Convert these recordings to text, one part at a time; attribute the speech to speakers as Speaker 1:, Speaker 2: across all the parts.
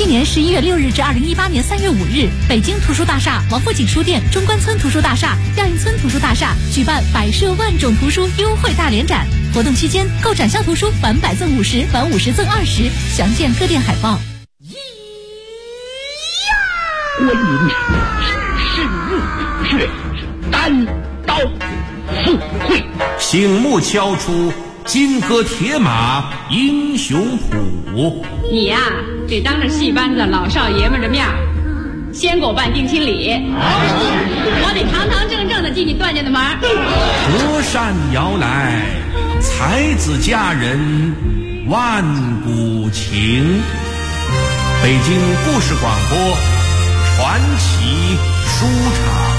Speaker 1: 2017年11月6日至2018年3月5日，北京图书大厦、王府井书店、中关村图书大厦、亚运村图书大厦举办摆设万种图书优惠大联展。活动期间，购展销图书返100赠50，返50赠20，详见各店海报。
Speaker 2: 观音是日月，单刀赴会，
Speaker 3: 醒目敲出金戈铁马英雄谱。
Speaker 4: 你呀，得当着戏班子老少爷们的面先给我办定亲礼，我得堂堂正正的进你段家的门。
Speaker 3: 隔山摇来，才子佳人万古情。北京故事广播传奇书场。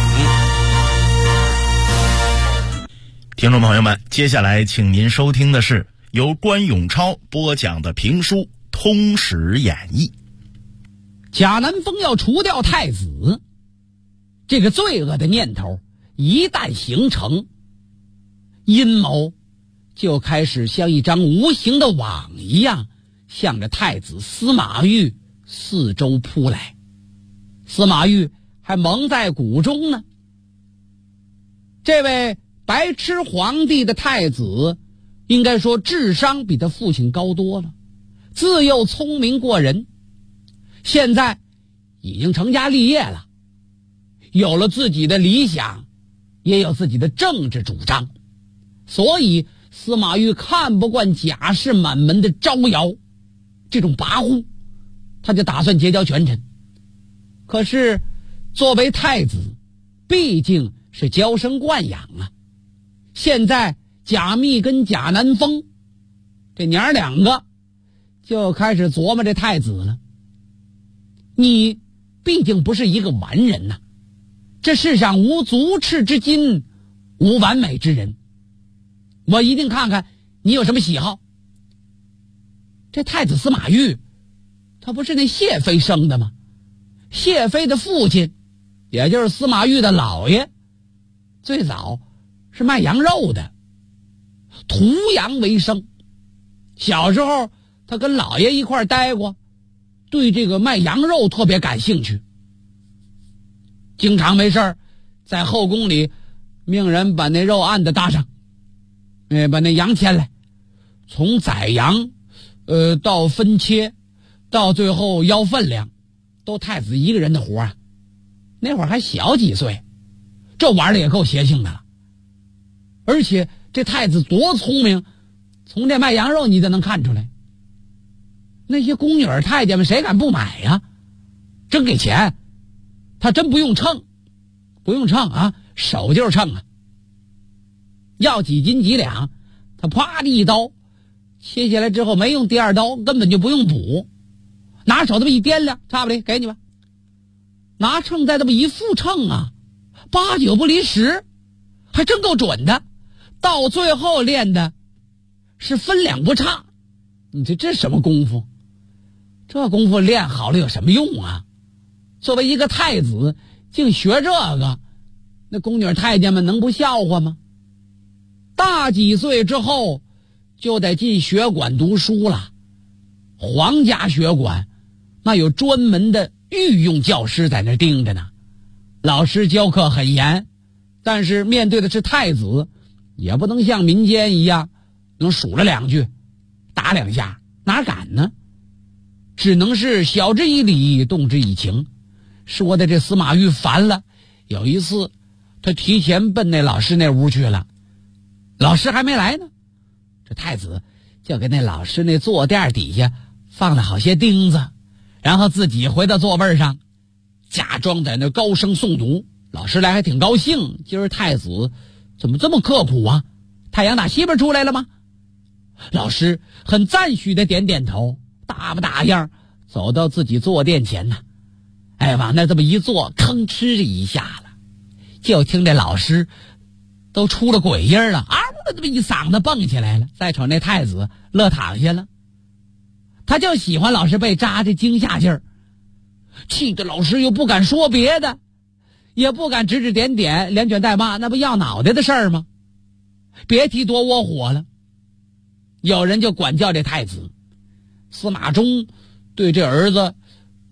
Speaker 5: 听众朋友们，接下来请您收听的是由关永超播讲的评书《通史演义》。
Speaker 6: 贾南风要除掉太子，这个罪恶的念头一旦形成，阴谋就开始像一张无形的网一样，向着太子司马懿四周扑来。司马懿还蒙在鼓中呢。这位白痴皇帝的太子，应该说智商比他父亲高多了，自幼聪明过人，现在已经成家立业了，有了自己的理想，也有自己的政治主张。所以司马懿看不惯贾氏满门的招摇，这种跋扈，他就打算结交权臣。可是作为太子，毕竟是娇生惯养啊。现在贾密跟贾南风这娘儿两个就开始琢磨这太子了。你毕竟不是一个完人呐，这世上无足赤之金，无完美之人，我一定看看你有什么喜好。这太子司马懿他不是那谢妃生的吗？谢妃的父亲也就是司马懿的老爷，最早是卖羊肉的，屠羊为生。小时候他跟老爷一块待过，对这个卖羊肉特别感兴趣，经常没事在后宫里命人把那肉案子搭上，把那羊牵来，从宰羊到分切，到最后要分量，都太子一个人的活啊。那会儿还小几岁，这玩的也够邪性的了。而且这太子多聪明，从这卖羊肉你就能看出来。那些宫女太监们谁敢不买呀？真给钱，他真不用称啊，手就是称啊。要几斤几两，他啪的一刀切下来之后，没用第二刀，根本就不用补，拿手这么一掂量，差不离给你吧。拿秤再这么一复称啊，8、9不离10，还真够准的。到最后练的是分两不差。你这什么功夫？这功夫练好了有什么用啊？作为一个太子竟学这个，那宫女太监们能不笑话吗？大几岁之后就得进学馆读书了。皇家学馆那有专门的御用教师在那盯着呢，老师教课很严，但是面对的是太子，也不能像民间一样能数了2句打2下，哪敢呢？只能是晓之以理，动之以情。说的这司马懿烦了，有一次他提前奔那老师那屋去了，老师还没来呢，这太子就给那老师那坐垫底下放了好些钉子，然后自己回到座位上，假装在那高声诵读。老师来还挺高兴，今儿太子怎么这么刻苦啊？太阳打西边出来了吗？老师很赞许的点点头，大不大样走到自己坐垫前呢，往那这么一坐，吭哧一下了，就听这老师都出了鬼音了，这么一嗓子蹦起来了。再瞅那太子乐躺下了，他就喜欢老师被扎这惊吓劲儿，气得老师又不敢说别的，也不敢指指点点连卷带骂，那不要脑袋的事儿吗？别提多窝火了。有人就管教这太子，司马衷对这儿子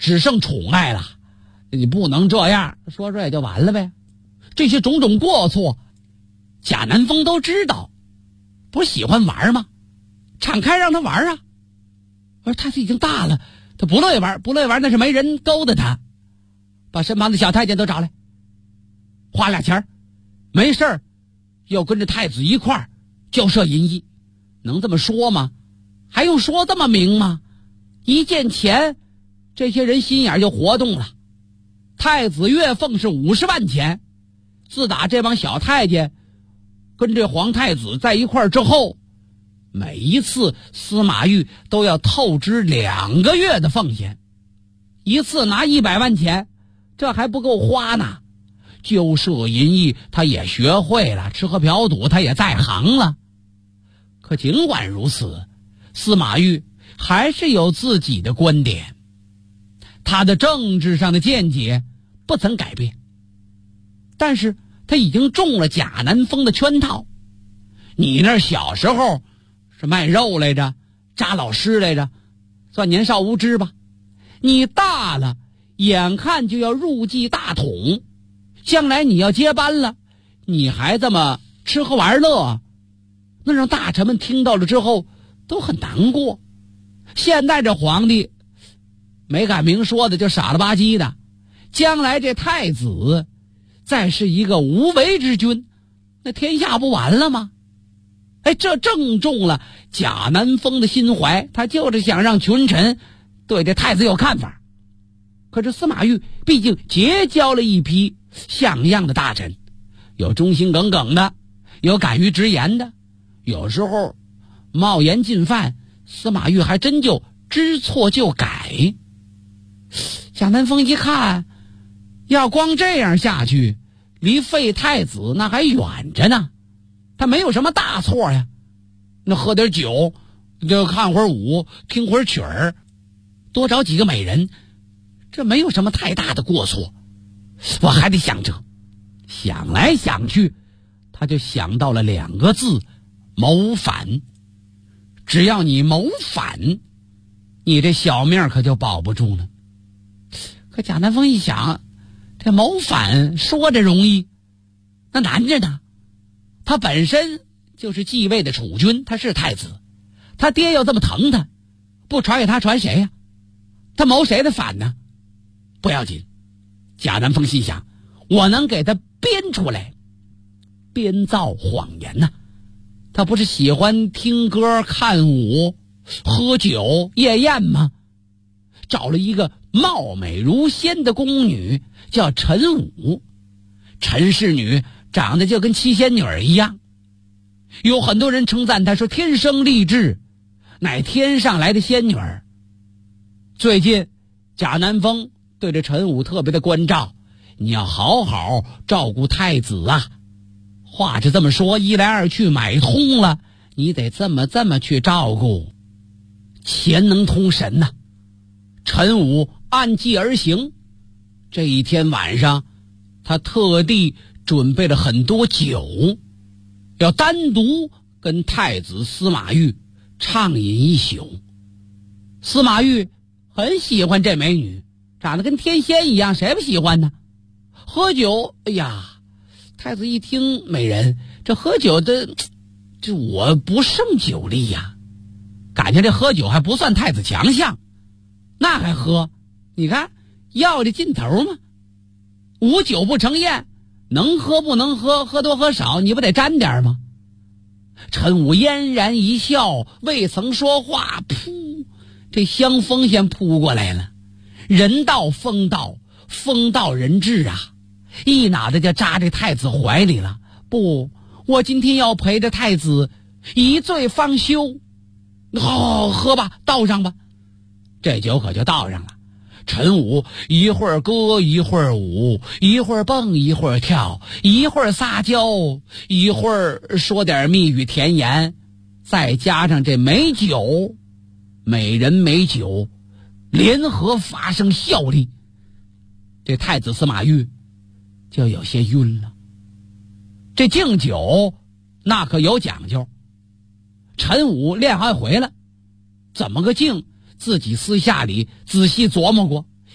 Speaker 6: 只剩宠爱了。你不能这样，说也就完了呗。这些种种过错，贾南风都知道，不是喜欢玩吗？敞开让他玩啊。而太子已经大了，他不乐意玩，那是没人勾搭他。把身旁的小太监都找来，花俩钱，没事儿要跟着太子一块儿交涉淫役，能这么说吗？还用说这么明吗？一见钱，这些人心眼就活动了。太子月俸是50万钱，自打这帮小太监跟这皇太子在一块儿之后，每一次司马懿都要透支2个月的俸钱，一次拿100万钱，这还不够花呢。旧社淫役他也学会了，吃喝嫖赌他也在行了。可尽管如此，司马懿还是有自己的观点，他的政治上的见解不曾改变，但是他已经中了贾南风的圈套。你那小时候是卖肉来着，扎老师来着，算年少无知吧。你大了，眼看就要入继大统，将来你要接班了，你还这么吃喝玩乐，那让大臣们听到了之后都很难过。现在这皇帝没敢明说的，就傻了吧唧的，将来这太子再是一个无为之君，那天下不完了吗？这正中了贾南风的心怀，他就是想让群臣对这太子有看法。可是司马懿毕竟结交了一批像样的大臣，有忠心耿耿的，有敢于直言的，有时候冒言进犯，司马懿还真就知错就改。贾南风一看，要光这样下去，离废太子那还远着呢。他没有什么大错呀，那喝点酒，就看会儿舞，听会儿曲儿，多找几个美人，这没有什么太大的过错。我还得想着，想来想去，他就想到了2个字：谋反。只要你谋反，你这小命可就保不住了。可贾南风一想，这谋反说着容易，那难着呢。他本身就是继位的储君，他是太子，他爹要这么疼他，不传给他传谁呀？他谋谁的反呢？不要紧，贾南风心想，我能给他编出来，编造谎言呢。他不是喜欢听歌、看舞、喝酒、夜宴吗？找了一个貌美如仙的宫女，叫陈武。陈氏女长得就跟七仙女一样，有很多人称赞她说天生丽质，乃天上来的仙女。最近贾南风对着陈武特别的关照，你要好好照顾太子啊。话是这么说，一来二去买通了，你得这么去照顾，钱能通神呐。陈武按计而行，这一天晚上他特地准备了很多酒，要单独跟太子司马懿畅饮一宿。司马懿很喜欢这美女，长得跟天仙一样，谁不喜欢呢？喝酒，哎呀，太子一听美人，这喝酒的，这我不胜酒力呀。感情这喝酒还不算太子强项，那还喝？你看要这劲头吗？无酒不成宴，能喝不能喝，喝多喝少，你不得沾点吗？陈武嫣然一笑，未曾说话，噗，这香风先扑过来了。人到风到，风到人至啊，一脑袋就扎这太子怀里了。不，我今天要陪着太子一醉方休。喝吧，倒上吧。这酒可就倒上了。陈武一会儿歌一会儿舞，一会儿蹦一会儿跳，一会儿撒娇，一会儿说点蜜语甜言，再加上这美酒，美人美酒联合发生效力，这太子司马懿就有些晕了。这敬酒那可有讲究，陈武练好几回了，怎么个敬自己私下里仔细琢磨过，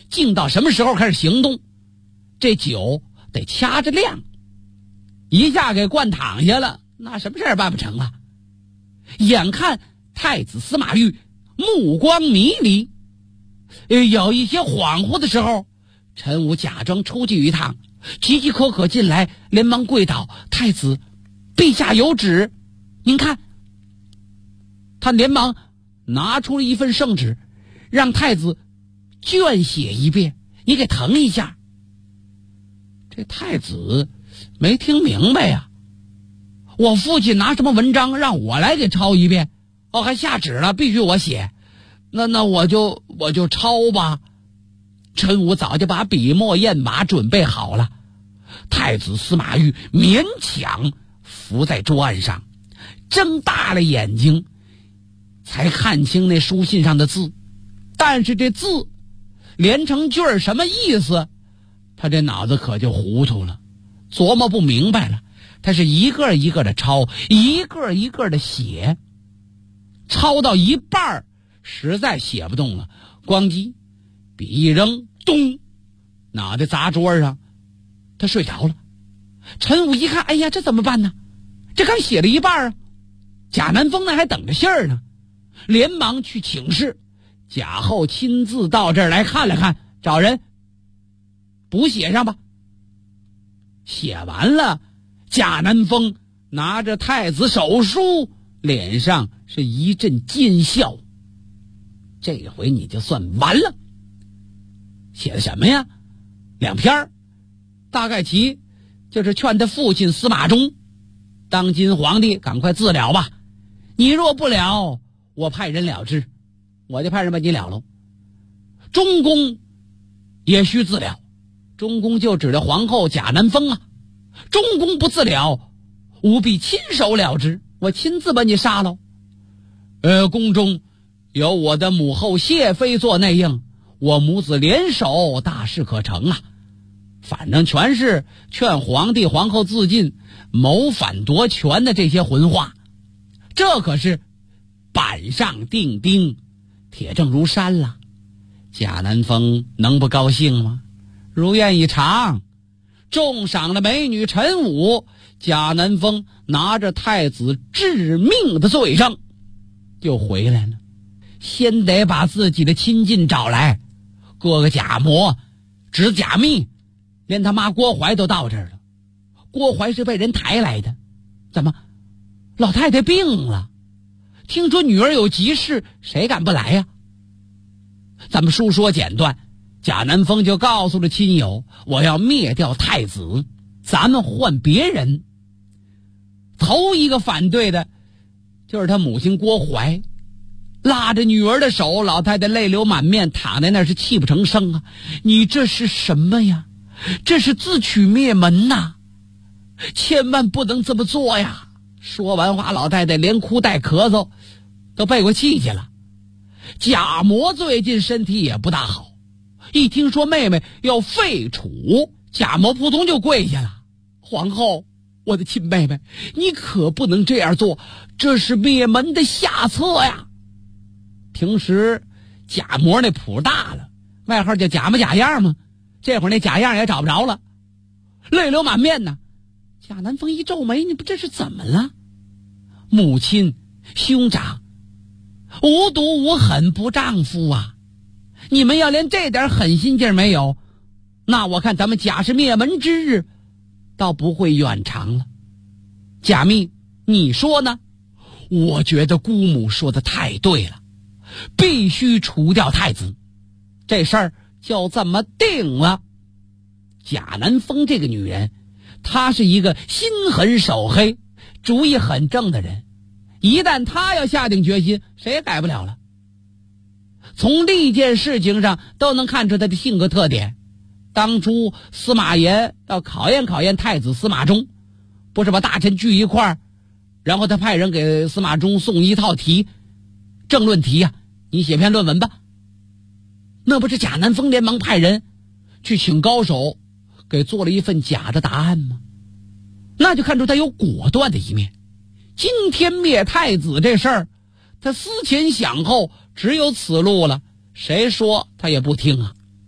Speaker 6: 静到什么时候开始行动，这酒得掐着量，一下给灌躺下了，那什么事儿办不成啊？眼看太子司马懿目光迷离，有一些恍惚的时候，陈武假装出去一趟，急急口口进来，连忙跪倒：“太子，陛下有旨，您看。”他连忙拿出了一份圣旨，让太子卷写一遍，你给誊一下。这太子没听明白呀，我父亲拿什么文章让我来给抄一遍？哦，还下旨了，必须我写。那我就抄吧。陈武早就把笔墨砚码准备好了。太子司马懿勉强伏在桌案上，睁大了眼睛，才看清那书信上的字。但是这字连成句儿什么意思，他这脑子可就糊涂了，琢磨不明白了。他是一个一个的抄，一个一个的写，抄到一半实在写不动了，咣叽，笔一扔，咚，脑袋砸桌上，他睡着了。陈武一看，哎呀，这怎么办呢？这刚写了一半啊！贾南风呢还等着信儿呢，连忙去请示。贾后亲自到这儿来看了看，找人补写上吧。写完了，贾南风拿着太子手书，脸上是一阵奸笑。这回你就算完了。写的什么呀？2篇，大概其就是劝他父亲司马衷，当今皇帝赶快自了吧，你若不了，我派人了之，我就派人把你了喽。中宫也须自了，中宫就指着皇后贾南风啊，中宫不自了，务必亲手了之，我亲自把你杀喽。宫中有我的母后谢妃做内应，我母子联手，大事可成啊。反正全是劝皇帝皇后自尽，谋反夺权的这些混话，这可是板上钉钉，铁证如山了。贾南风能不高兴吗？如愿以偿，重赏了美女陈武。贾南风拿着太子致命的罪证就回来了，先得把自己的亲近找来，哥哥贾模、侄贾密，连他妈郭槐都到这儿了。郭槐是被人抬来的，怎么老太太病了，听说女儿有急事，谁敢不来呀？咱们书说简短，贾南风就告诉了亲友，我要灭掉太子，咱们换别人。头一个反对的就是他母亲郭槐，拉着女儿的手，老太太泪流满面，躺在那儿是泣不成声啊！你这是什么呀？这是自取灭门呐！千万不能这么做呀！说完话，老太太连哭带咳嗽，都背过气去了。贾模最近身体也不大好，一听说妹妹要废除，贾模扑通就跪下了。皇后，我的亲妹妹，你可不能这样做，这是灭门的下策呀！平时贾模那谱大了，外号叫假模假样嘛，这会儿那假样也找不着了，泪流满面呢。贾南风一皱眉，你不这是怎么了？母亲兄长无毒无狠不丈夫啊，你们要连这点狠心劲儿没有，那我看咱们贾氏灭门之日倒不会远长了。贾密，你说呢？我觉得姑母说的太对了，必须除掉太子，这事儿就这么定了。贾南风这个女人，她是一个心狠手黑、主意很正的人，一旦她要下定决心，谁也改不了了。从历件事情上都能看出她的性格特点。当初司马炎要考验考验太子司马衷，不是把大臣聚一块儿，然后他派人给司马衷送一套题，政论题呀，你写篇论文吧。那不是贾南风连忙派人去请高手给做了一份假的答案吗？那就看出他有果断的一面。今天灭太子这事儿，他思前想后，只有此路了，谁说他也不听啊。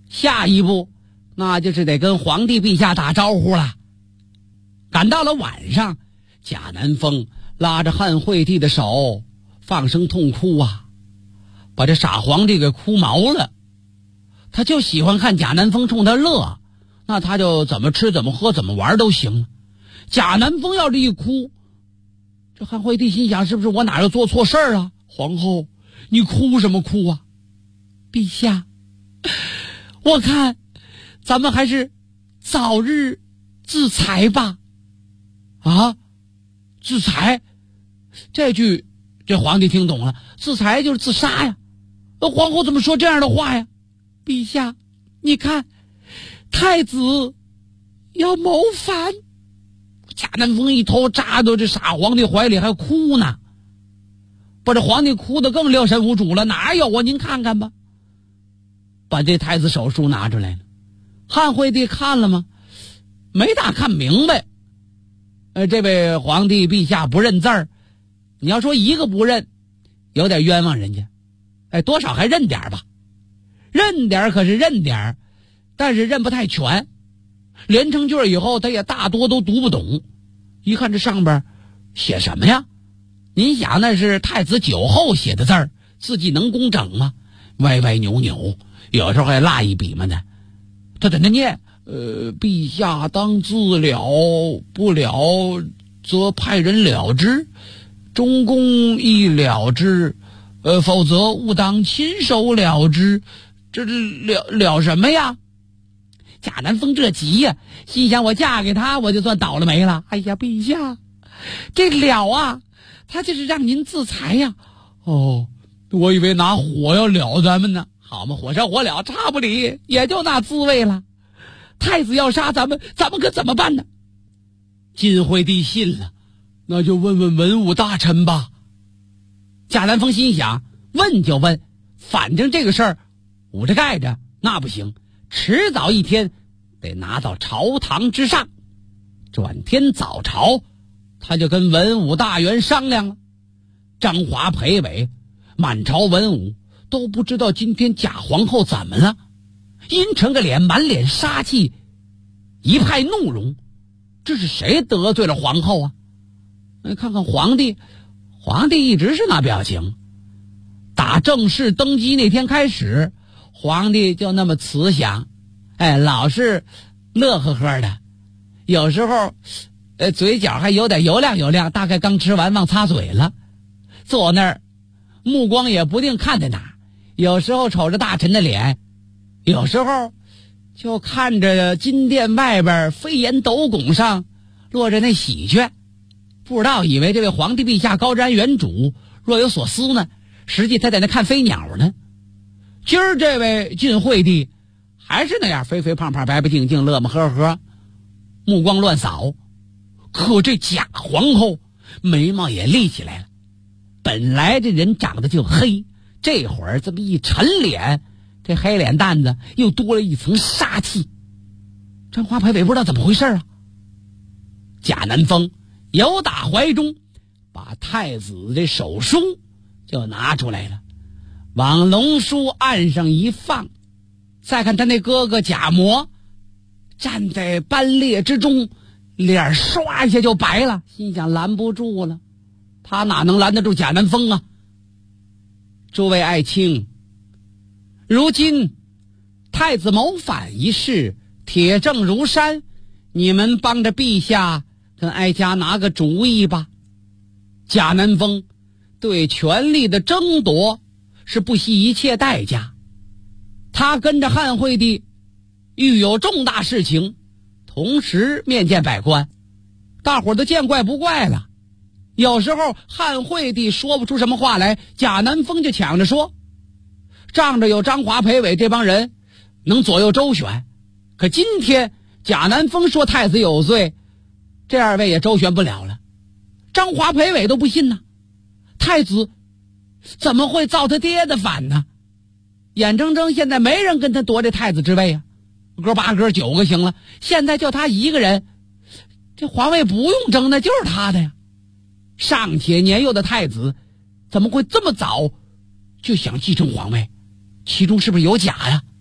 Speaker 6: 下一步那就是得跟皇帝陛下打招呼了。赶到了晚上，贾南风拉着汉惠帝的手放声痛哭啊，把这傻皇帝给哭毛了。他就喜欢看贾南风冲他乐，那他就怎么吃怎么喝怎么玩都行了。贾南风要是一哭，这汉惠帝心想，是不是我哪又做错事儿啊？皇后，你哭什么哭啊？陛下，我看咱们还是早日自裁吧。啊，自裁？这句这皇帝听懂了，自裁就是自杀呀。皇后怎么说这样的话呀？陛下，你看太子要谋反。贾南风一头扎到这傻皇帝怀里还哭呢，把这皇帝哭得更六神无主了。哪有啊，您看看吧。把这太子手书拿出来了，汉惠帝看了吗？没大看明白。这位皇帝陛下不认字儿，你要说一个不认，有点冤枉人家，多少还认点吧。认点可是认点，但是认不太全。连成句以后他也大多都读不懂。一看这上边写什么呀？您想那是太子酒后写的字儿，字迹能工整吗？歪歪扭扭，有时候还落一笔嘛的。他在那念陛下当自了，不了则派人了之，中宫亦了之，否则勿当亲手了之。这了什么呀？贾南风这急呀，心想我嫁给他我就算倒了霉了。哎呀，陛下，这了啊，他就是让您自裁呀。哦，我以为拿火要了咱们呢。好嘛，火烧火燎差不离，也就那滋味了。太子要杀咱们可怎么办呢？晋惠帝信了，那就问问文武大臣吧。贾南风心想，问就问，反正这个事儿捂着盖着那不行，迟早一天得拿到朝堂之上。转天早朝，他就跟文武大员商量了。张华、裴伟、满朝文武都不知道今天贾皇后怎么了，阴沉个脸，满脸杀气，一派怒容。这是谁得罪了皇后啊？看看皇帝一直是那表情。打正式登基那天开始，皇帝就那么慈祥，老是乐呵呵的，有时候嘴角还有点油亮，大概刚吃完忘擦嘴了。坐那儿目光也不定看在哪，有时候瞅着大臣的脸，有时候就看着金殿外边飞檐斗拱上落着那喜鹊，不知道以为这位皇帝陛下高瞻远瞩，若有所思呢，实际他在那看飞鸟呢。今儿这位晋惠帝还是那样肥肥胖胖白白净净乐么呵呵，目光乱扫。可这贾皇后眉毛也立起来了，本来这人长得就黑，这会儿这么一沉脸，这黑脸蛋子又多了一层杀气。张华、裴伟不知道怎么回事啊。贾南风由打怀中把太子这手书就拿出来了，往龙书案上一放。再看他那哥哥贾模站在班列之中，脸刷一下就白了，心想拦不住了，他哪能拦得住贾南风啊？诸位爱卿，如今太子谋反一事铁证如山，你们帮着陛下跟哀家拿个主意吧。贾南风对权力的争夺是不惜一切代价，他跟着汉惠帝遇有重大事情，同时面见百官，大伙儿都见怪不怪了。有时候汉惠帝说不出什么话来，贾南风就抢着说，仗着有张华、裴伟这帮人能左右周旋。可今天贾南风说太子有罪，这二位也周旋不了了。张华、裴伟都不信呢，太子怎么会造他爹的反呢？眼睁睁现在没人跟他夺这太子之位啊，哥8哥9个行了，现在就他一个人，这皇位不用争，那就是他的呀。尚且年幼的太子怎么会这么早就想继承皇位？其中是不是有假呀？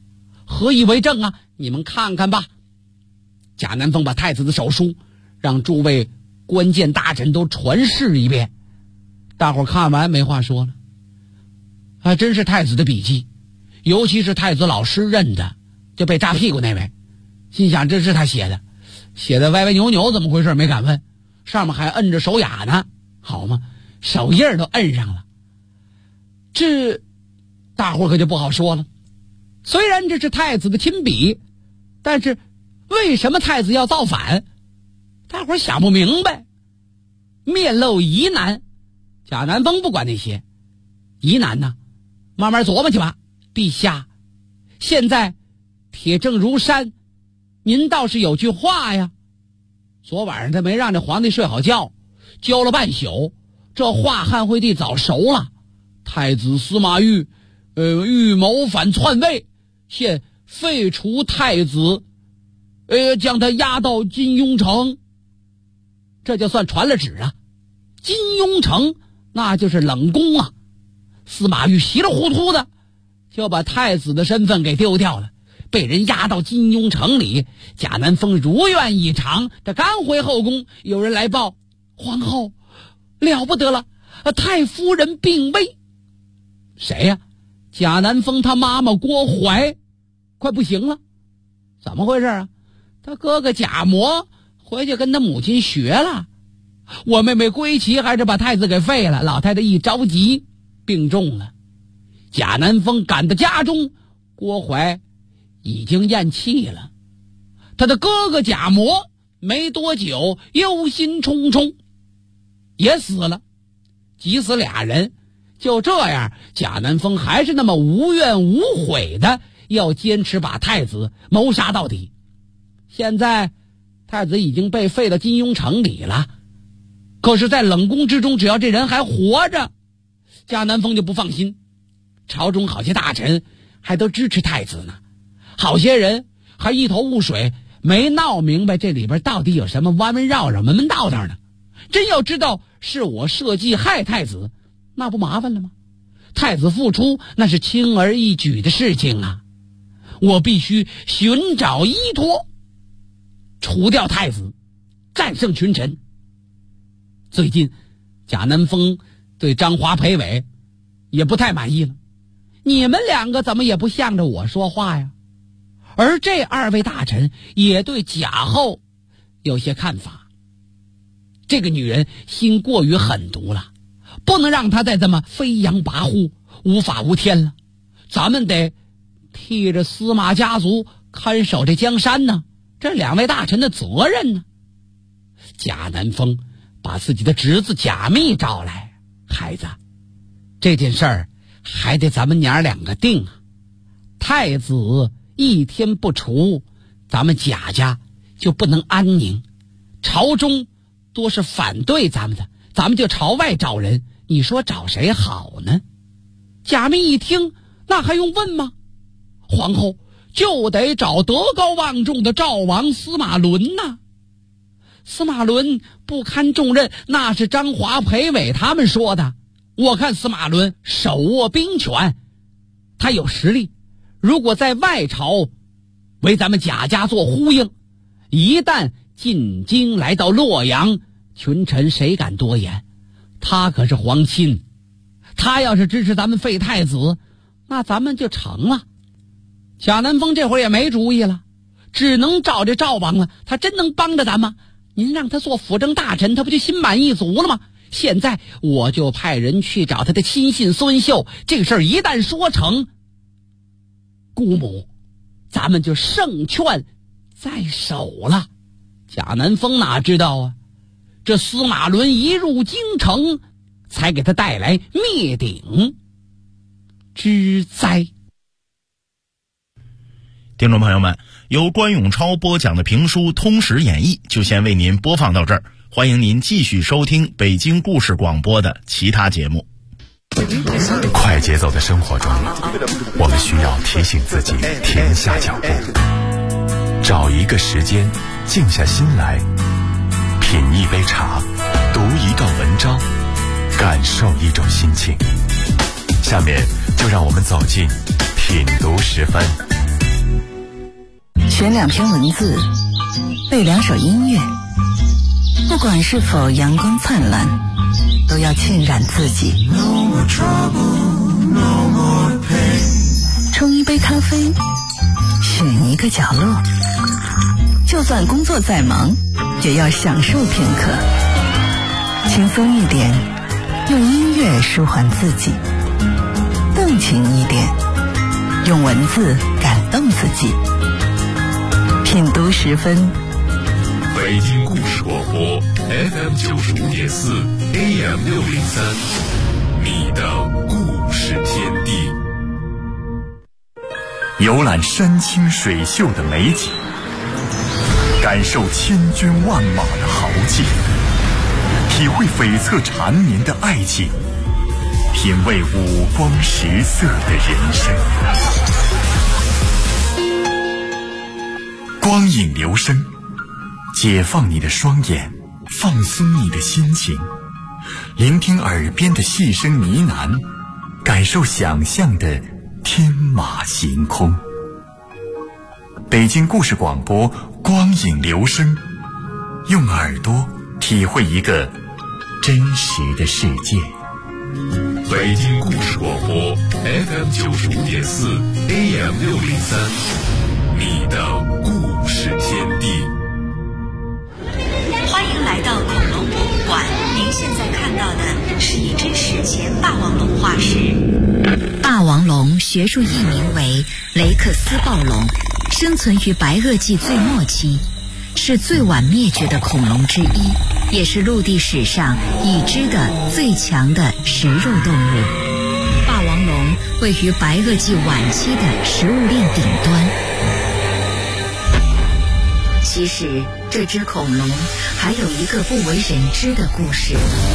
Speaker 6: 何以为证啊？你们看看吧。贾南风把太子的手书让诸位关键大臣都传示一遍，大伙看完没话说了。还真是太子的笔迹，尤其是太子老师认的，就被扎屁股那位，心想这是他写的，写的歪歪扭扭，怎么回事没敢问，上面还摁着手雅呢，好嘛，手印都摁上了。这大伙可就不好说了。虽然这是太子的亲笔，但是为什么太子要造反，大伙想不明白，面露疑难。贾南风不管那些疑难呢，慢慢琢磨去吧。陛下，现在铁证如山，您倒是有句话呀。昨晚上他没让这皇帝睡好觉，教了半宿，这话汉惠帝早熟了。太子司马懿预谋反篡位，现废除太子，将他押到金庸城。这就算传了旨啊。金庸城那就是冷宫啊。司马懿稀里糊涂的就把太子的身份给丢掉了，被人押到金庸城里。贾南风如愿以偿，这刚回后宫，有人来报，皇后了不得了，太夫人病危。谁呀？贾南风他妈妈郭槐快不行了。怎么回事啊？他哥哥贾模回去跟他母亲学了，我妹妹归齐还是把太子给废了。老太太一着急病重了，贾南风赶到家中，郭槐已经咽气了。他的哥哥贾模没多久忧心忡忡也死了，急死俩人。就这样，贾南风还是那么无怨无悔的要坚持把太子谋杀到底。现在太子已经被废到金庸城里了，可是在冷宫之中，只要这人还活着，贾南风就不放心。朝中好些大臣还都支持太子呢，好些人还一头雾水，没闹明白这里边到底有什么弯弯绕绕门门道道呢。真要知道是我设计害太子，那不麻烦了吗？太子复出那是轻而易举的事情啊，我必须寻找依托，除掉太子，战胜群臣。最近贾南风对张华裴伟也不太满意了，你们两个怎么也不向着我说话呀？而这二位大臣也对贾后有些看法。这个女人心过于狠毒了，不能让她再这么飞扬跋扈无法无天了。咱们得替着司马家族看守这江山呢，这两位大臣的责任呢。贾南风把自己的侄子贾密找来，孩子，这件事儿还得咱们娘两个定啊。太子一天不除，咱们贾家就不能安宁，朝中多是反对咱们的，咱们就朝外找人，你说找谁好呢？贾密一听，那还用问吗？皇后就得找德高望重的赵王司马伦呐。司马伦不堪重任，那是张华裴伟他们说的。我看司马伦手握兵权，他有实力，如果在外朝为咱们贾家做呼应，一旦进京来到洛阳，群臣谁敢多言？他可是皇亲，他要是支持咱们废太子，那咱们就成了。贾南风这会儿也没主意了，只能找这赵王了。他真能帮着咱吗？您让他做辅政大臣，他不就心满意足了吗？现在我就派人去找他的亲信孙秀，这个事儿一旦说成，姑母咱们就胜券在手了。贾南风哪知道啊，这司马伦一入京城，才给他带来灭顶之灾。
Speaker 5: 听众朋友们，由关永超播讲的评书《通史演义》就先为您播放到这儿，欢迎您继续收听北京故事广播的其他节目。
Speaker 7: 快节奏的生活中，我们需要提醒自己停下脚步，找一个时间静下心来，品一杯茶，读一段文章，感受一种心情。下面就让我们走进品读时分。
Speaker 8: 选2篇文字，背2首音乐，不管是否阳光灿烂，都要浸染自己。冲一杯咖啡，选一个角落，就算工作再忙，也要享受片刻。轻松一点，用音乐舒缓自己；动情一点，用文字感动自己。品读10分，
Speaker 7: 北京故事广播 FM 95.4 AM 603，你的故事天地。游览山清水秀的美景，感受千军万马的豪气，体会悱恻缠绵的爱情，品味五光十色的人生。光影流声，解放你的双眼，放松你的心情，聆听耳边的细声呢喃，感受想象的天马行空。北京故事广播，光影流声，用耳朵体会一个真实的世界。北京故事广播 FM 95.4 AM 603，你的故事天地。
Speaker 1: 欢迎来到恐龙博物馆，您现在看到的是一只史前霸王龙化石。霸王龙学术译名为雷克斯暴龙，生存于白垩纪最末期，是最晚灭绝的恐龙之一，也是陆地史上已知的最强的食肉动物。霸王龙位于白垩纪晚期的食物链顶端。其实这只恐龙还有一个不为人知的故事。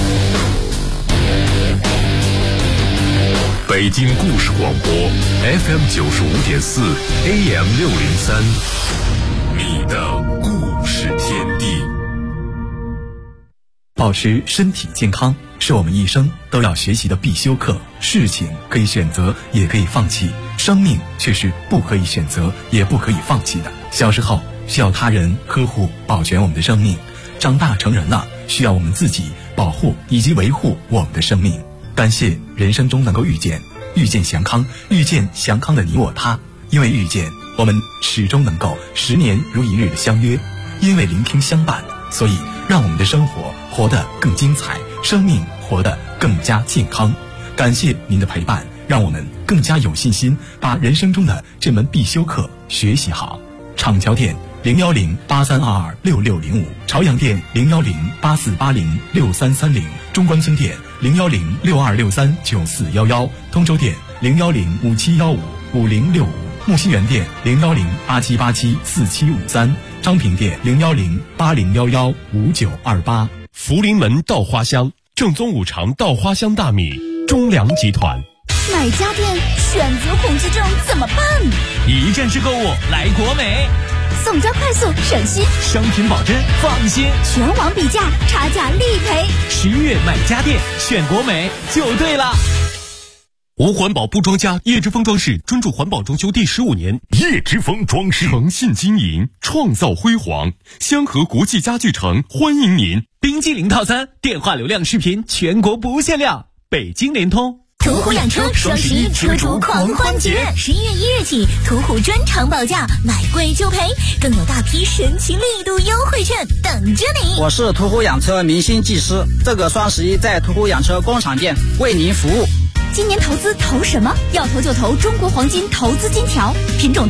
Speaker 7: 北京故事广播 FM 95.4 AM 603，你的故事天地。
Speaker 9: 保持身体健康是我们一生都要学习的必修课。事情可以选择，也可以放弃，生命却是不可以选择，也不可以放弃的。小时候需要他人呵护保全我们的生命，长大成人了需要我们自己保护以及维护我们的生命。感谢人生中能够遇见祥康，遇见祥康的你我他。因为遇见，我们始终能够10年如一日的相约；因为聆听相伴，所以让我们的生活活得更精彩，生命活得更加健康。感谢您的陪伴，让我们更加有信心把人生中的这门必修课学习好。厂桥店010-8322-6605，朝阳店010-8480-6330，中关村店010-6263-9411，通州店010-5715-5065，木樨园店010-8787-4753，昌平店010-8011-5928。
Speaker 10: 福临门稻花香，正宗5常稻花香大米，中粮集团。
Speaker 1: 买家电选择恐惧症怎么办？
Speaker 11: 一站式购物来国美，
Speaker 1: 送交快速省心，
Speaker 11: 商品保真放心，
Speaker 1: 全网比价，差价立赔。
Speaker 11: 11月买家电选国美就对了。
Speaker 10: 无环保不装家，叶之峰装饰专注环保装修第15年。
Speaker 7: 叶之峰装饰
Speaker 10: 诚信经营，创造辉煌。香河国际家具城欢迎您。
Speaker 11: 冰激凌套餐，电话流量视频全国不限量。北京联通。
Speaker 1: 途虎养车双11车主狂欢节，11月1日起，途虎专场保价，买贵就赔，更有大批神奇力度优惠券等着你。
Speaker 12: 我是途虎养车明星技师，这个双11在途虎养车工厂店为您服务。
Speaker 1: 今年投资投什么？要投就投中国黄金投资金条，品种